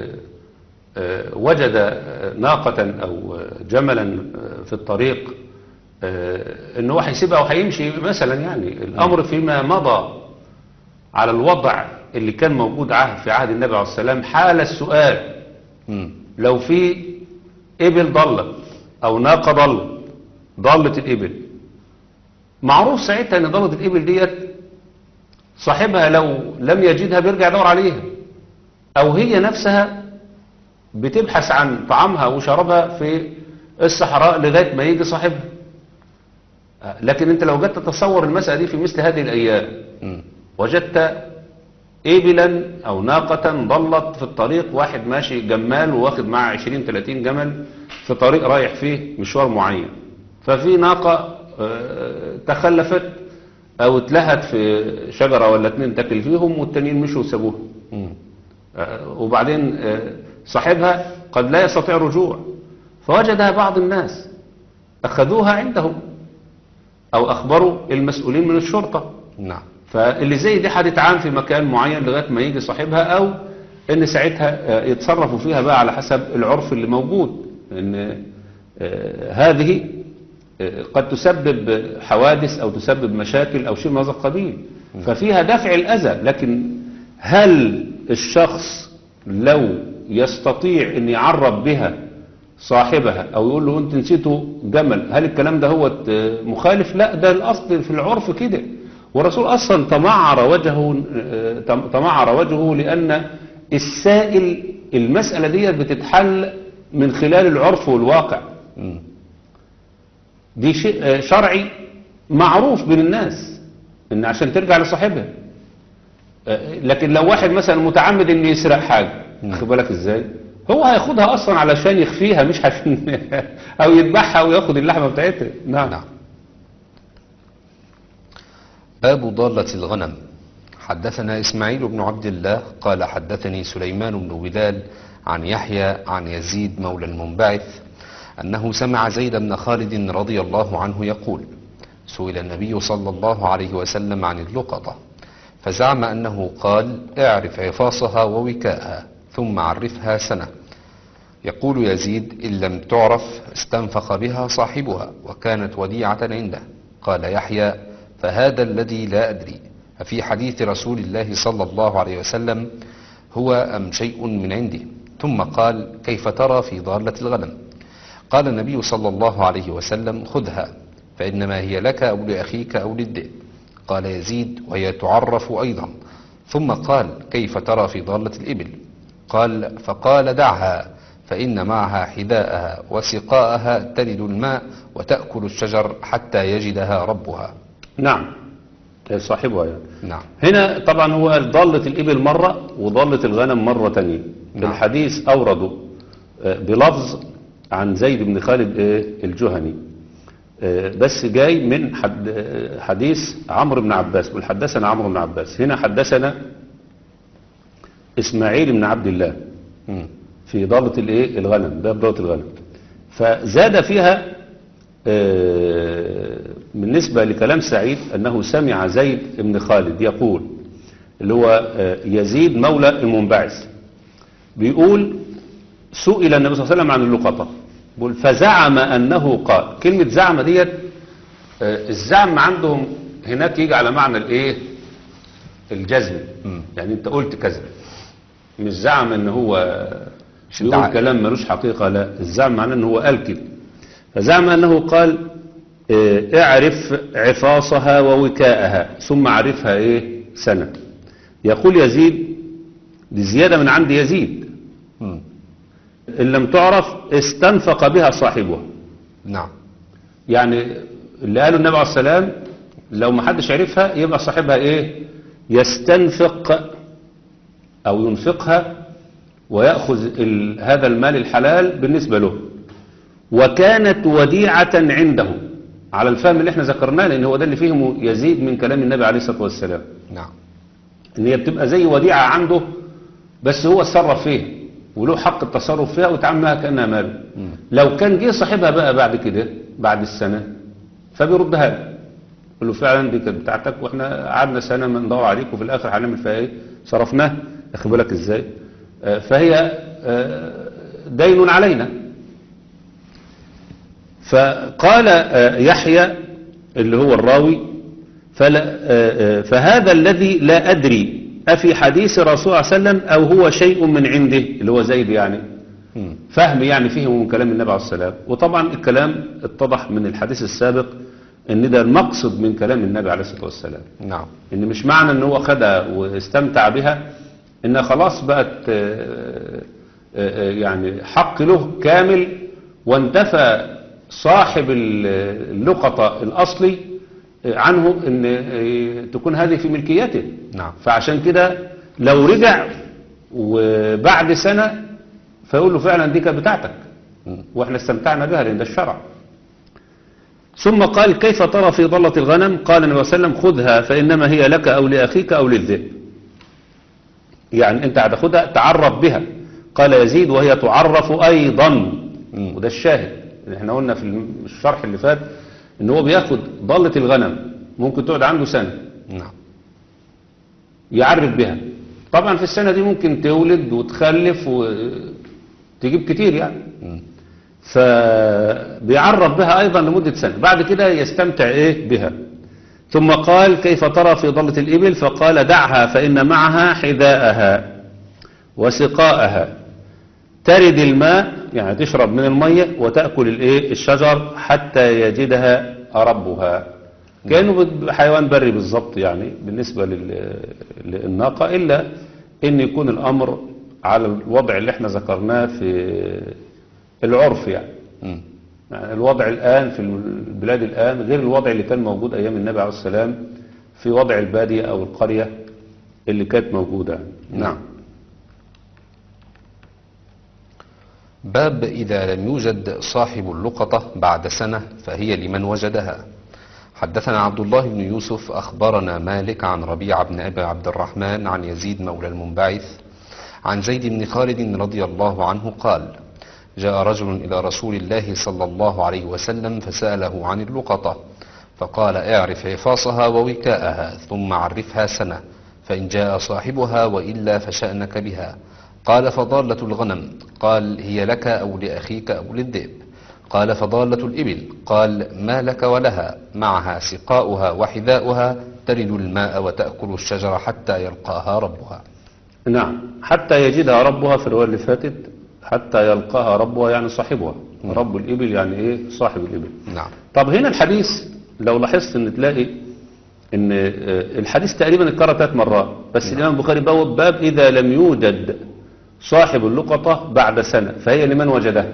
وجد ناقة أو جملا في الطريق أنه هو هيسيبها وهيمشي مثلا، يعني الأمر فيما مضى على الوضع اللي كان موجود عهد في عهد النبي عليه السلام. حال السؤال م. لو في إبل ضلت أو ناقة ضلت، ضلت الإبل، معروف ساعتها أن ضلت الإبل ديت صاحبها لو لم يجدها بيرجع يدور عليها، أو هي نفسها بتبحث عن طعامها وشرابها في الصحراء لغاية ما يجي صاحبها. لكن أنت لو جدت تتصور المسألة دي في مثل هذه الأيام، م. وجدت إبلا أو ناقة ضلت في الطريق، واحد ماشي جمال وواخد معه عشرين ثلاثين جمل في طريق رايح فيه مشوار معين، ففي ناقة تخلفت أو اتلهت في شجرة ولا اتنين تاكل فيهم، والتانيين مشوا وسابوها، وبعدين صاحبها قد لا يستطيع الرجوع، فوجدها بعض الناس أخذوها عندهم أو أخبروا المسؤولين من الشرطة. نعم. فاللي زي دي هتتعام في مكان معين لغاية ما يجي صاحبها، او ان ساعتها يتصرفوا فيها بقى على حسب العرف اللي موجود، ان آه، هذه آه، قد تسبب حوادث أو تسبب مشاكل أو شيء من هذا القبيل، ففيها دفع الأذى. لكن هل الشخص لو يستطيع أن يعرب بها صاحبها أو يقول له أنت نسيتوا جمل، هل الكلام ده هو مخالف؟ لا، ده الأصل في العرف كده. والرسول أصلا تمعر وجهه تمعر وجهه لأن السائل المسألة دي بتتحل من خلال العرف والواقع. دي شيء شرعي معروف بين الناس إن عشان ترجع لصاحبها. لكن لو واحد مثلا متعمد إنه يسرق حاجة، خد بالك إزاي؟ هو هياخدها أصلا علشان يخفيها، مش عشان أو يذبحها أو ياخد اللحمة بتاعتها. نعم. نعم. باب ضالة الغنم. حدثنا إسماعيل بن عبد الله قال حدثني سليمان بن بلال عن يحيى عن يزيد مولى المنبعث أنه سمع زيد بن خالد رضي الله عنه يقول: سئل النبي صلى الله عليه وسلم عن اللقطة فزعم أنه قال: اعرف عفاصها ووكاءها ثم عرفها سنة. يقول يزيد: إن لم تعرف استنفق بها صاحبها وكانت وديعة عنده. قال يحيى: فهذا الذي لا أدري، أفي حديث رسول الله صلى الله عليه وسلم هو أم شيء من عنده؟ ثم قال: كيف ترى في ضالة الغنم؟ قال النبي صلى الله عليه وسلم: خذها فإنما هي لك أو لأخيك أو للذئب. قال يزيد: وهي تعرف أيضا. ثم قال: كيف ترى في ضالة الإبل؟ قال: فقال: دعها فإن معها حذاءها وسقاءها تلد الماء وتأكل الشجر حتى يجدها ربها. نعم، صاحبها يعني. نعم. هنا طبعا هو ضالة الإبل مرة وضالة الغنم مرة تانية. نعم. الحديث أورده بلفظ عن زيد بن خالد الجهني، بس جاي من حديث عمرو بن عباس، بل حدثنا عمرو بن عباس. هنا حدثنا إسماعيل بن عبد الله في ضالة الايه الغنم، ده ضالة الغنم. فزاد فيها بالنسبة لكلام سعيد أنه سمع زيد بن خالد يقول، اللي هو يزيد مولى المنبعث، بيقول: سئل النبي صلى الله عليه وسلم عن اللقطة، بيقول: فزعم أنه قال. كلمة زعم ديت، الزعم عندهم هناك يجي على معنى الايه الجزم، يعني انت قلت كذا، مش زعم ان هو يقول كلام ملوش حقيقة، لا، الزعم معناه ان هو قال كده. فزعم انه قال: اه اعرف عفاصها ووكاءها ثم عرفها ايه سنة. يقول يزيد، دي زيادة من عند يزيد، م. ان لم تعرف استنفق بها صاحبها. نعم. يعني اللي قاله النبي عليه السلام لو ما حدش عرفها يبقى صاحبها ايه يستنفق او ينفقها ويأخذ هذا المال الحلال بالنسبة له، وكانت وديعة عنده، على الفهم اللي احنا ذكرناه، لان هو ده اللي فهمه يزيد من كلام النبي عليه الصلاة والسلام. نعم. ان هي بتبقى زي وديعة عنده، بس هو اتصرف فيها وله حق التصرف فيها ويتعامل معها كأنها ماله. لو كان جه صاحبها بقى بعد كده بعد السنة فبيردها له، يقول له فعلا دي كانت بتاعتك واحنا قعدنا سنة من ندور عليك وفي الاخر هنعمل فيها ايه؟ صرفناه. اخد بالك ازاي؟ آه فهي آه دين علينا. فقال آه يحيى اللي هو الراوي: فلا آه فهذا الذي لا أدري أفي حديث الرسول صلى الله عليه وسلم أو هو شيء من عنده، اللي هو زيد يعني فهم يعني فيه من كلام النبي عليه السلام. وطبعا الكلام اتضح من الحديث السابق ان ده المقصد من كلام النبي عليه الصلاة والسلام. نعم. ان مش معنى ان هو خدها واستمتع بها انها خلاص بقت يعني حق له كامل وانتفى صاحب اللقطة الاصلي عنه ان تكون هذه في ملكيته. نعم. فعشان كده لو رجع وبعد سنة فيقول له فعلا دي كانت بتاعتك واحنا استمتعنا بها لان ده الشرع. ثم قال: كيف ترى في ضالة الغنم؟ قال النبي صلى الله عليه وسلم: خذها فإنما هي لك أو لأخيك أو للذئب. يعني أنت هتاخدها تعرف بها. قال يزيد: وهي تعرف أيضا. وده الشاهد، احنا قلنا في الشرح اللي فات ان هو بياخد ضالة الغنم ممكن تقعد عنده سنة. نعم. يعرف بها. طبعا في السنة دي ممكن تولد وتخلف وتجيب كتير يعني. م. فبيعرف بها أيضا لمدة سنة، بعد كده يستمتع إيه بها. ثم قال كيف ترى في ضلة الإبل؟ فقال دعها فإن معها حذاءها وسقاءها ترد الماء، يعني تشرب من المية، وتأكل الإيه الشجر حتى يجدها ربها. كأنه حيوان بري بالضبط يعني بالنسبة للناقة، إلا أن يكون الأمر على الوضع اللي احنا ذكرناه في العرف يعني. م. يعني الوضع الآن في البلاد الآن غير الوضع اللي كان موجود أيام النبي عليه السلام في وضع البادية أو القرية اللي كانت موجودة. نعم. باب إذا لم يوجد صاحب اللقطة بعد سنة فهي لمن وجدها. حدثنا عبد الله بن يوسف أخبرنا مالك عن ربيعة بن أبي عبد الرحمن عن يزيد مولى المنبعث عن زيد بن خالد رضي الله عنه قال جاء رجل إلى رسول الله صلى الله عليه وسلم فسأله عن اللقطة، فقال اعرف عفاصها ووكاءها ثم عرفها سنة، فإن جاء صاحبها وإلا فشأنك بها. قال فضالة الغنم؟ قال هي لك أو لأخيك أو للذئب. قال فضالة الإبل؟ قال ما لك ولها، معها سقاؤها وحذاؤها ترد الماء وتأكل الشجر حتى يلقاها ربها. نعم، حتى يجدها ربها في الرواية اللي فاتت، حتى يلقاها ربها يعني صاحبها. م. رب الإبل يعني إيه؟ صاحب الإبل. نعم. طب هنا الحديث لو لاحظت ان تلاقي ان الحديث تقريبا اتكرر ثلاث مرات بس. نعم. الإمام البخاري بواب باب إذا لم يوجد صاحب اللقطة بعد سنة فهي لمن وجدها.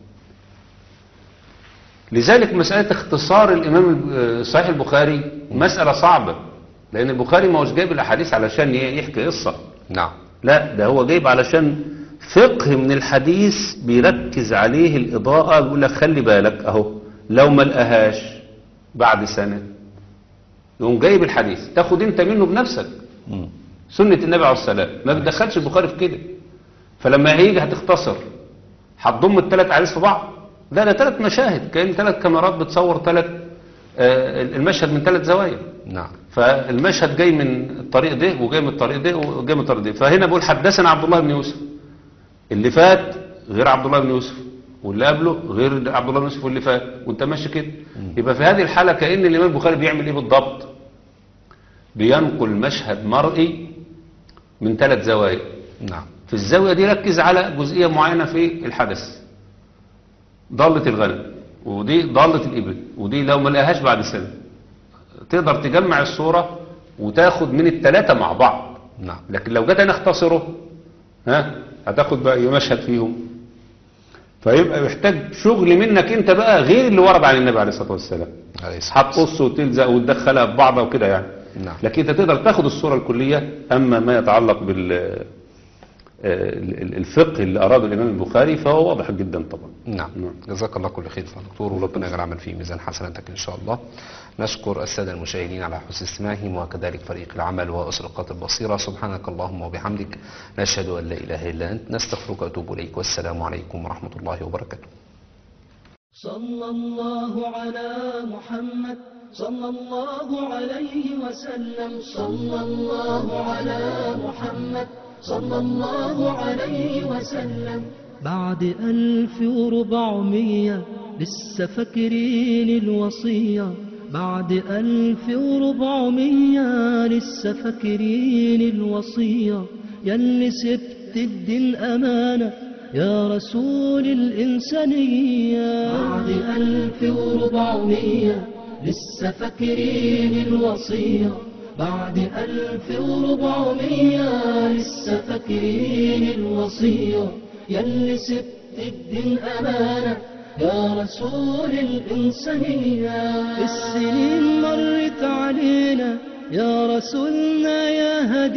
لذلك مسألة اختصار الإمام صحيح البخاري مسألة صعبة، لأن البخاري ما هوش جايب الأحاديث علشان يحكي قصة. نعم. لا، ده هو جايب علشان فقه من الحديث بيركز عليه الإضاءة، بيقول لك خلي بالك أهو لو ما لقاهاش بعد سنة يقوم جايب الحديث تاخد انت منه بنفسك. م. سنة النبي عليه السلام ما بتدخلش البخاري في كده. فلما هيجي هتختصر هتضم الثلاث احاديث في بعض؟ ده ده ثلاث مشاهد، كأن ثلاث كاميرات بتصور ثلاث آه المشهد من ثلاث زوايا. نعم. فالمشهد جاي من الطريق ده وجاي من الطريق ده وجاي من الطريق ده. فهنا بقول حدثنا عبد الله بن يوسف، اللي فات غير عبد الله بن يوسف واللي قبله غير عبد الله بن يوسف واللي فات، وانت ماشي كده. يبقى في هذه الحالة كأن الإمام البخاري بيعمل ايه بالضبط؟ بينقل مشهد مرئي من ثلاث زوايا. نعم. في الزاوية دي ركز على جزئية معينة في الحدث، ضالة الغنم ودي ضالة الإبل، ودي لو ما لقاهاش بعد سنة تقدر تجمع الصورة وتاخد من الثلاثة مع بعض. نعم. لكن لو جيت انا اختصره ها هتاخد بقى مشهد فيهم، فيبقى محتاج شغل منك انت بقى غير اللي ورد عن النبي عليه الصلاة والسلام. هتقص وتلزق وتدخلها في بعضها وكده يعني. نعم. لكن انت تقدر تاخد الصورة الكلية. اما ما يتعلق بال الفقه اللي أراده الإمام البخاري فهو واضح جدا طبعا. نعم. نعم. جزاك الله كل خير دكتور، وربنا يجعل العمل في ميزان حسناتك إن شاء الله. نشكر السادة المشاهدين على حسن استماعهم وكذلك فريق العمل وأسرقات البصيرة. سبحانك اللهم وبحمدك نشهد أن لا إله إلا أنت نستغفرك ونتوب إليك، والسلام عليكم ورحمة الله وبركاته. صلى الله على محمد صلى الله عليه وسلم. صلى الله على محمد صلى الله عليه وسلم. بعد ألف وربعمية لسه فاكرين الوصية، بعد ألف وربعمية لسه فاكرين الوصية، ياللي سبت الدين أمانة يا رسول الإنسانية. بعد ألف وربعمية لسه فاكرين الوصية، بعد ألف وربعمية لسه فاكرين الوصية، ياللي سبت الدين أمانة يا رسول الإنسانية. السنين مرت علينا يا رسولنا يا هدي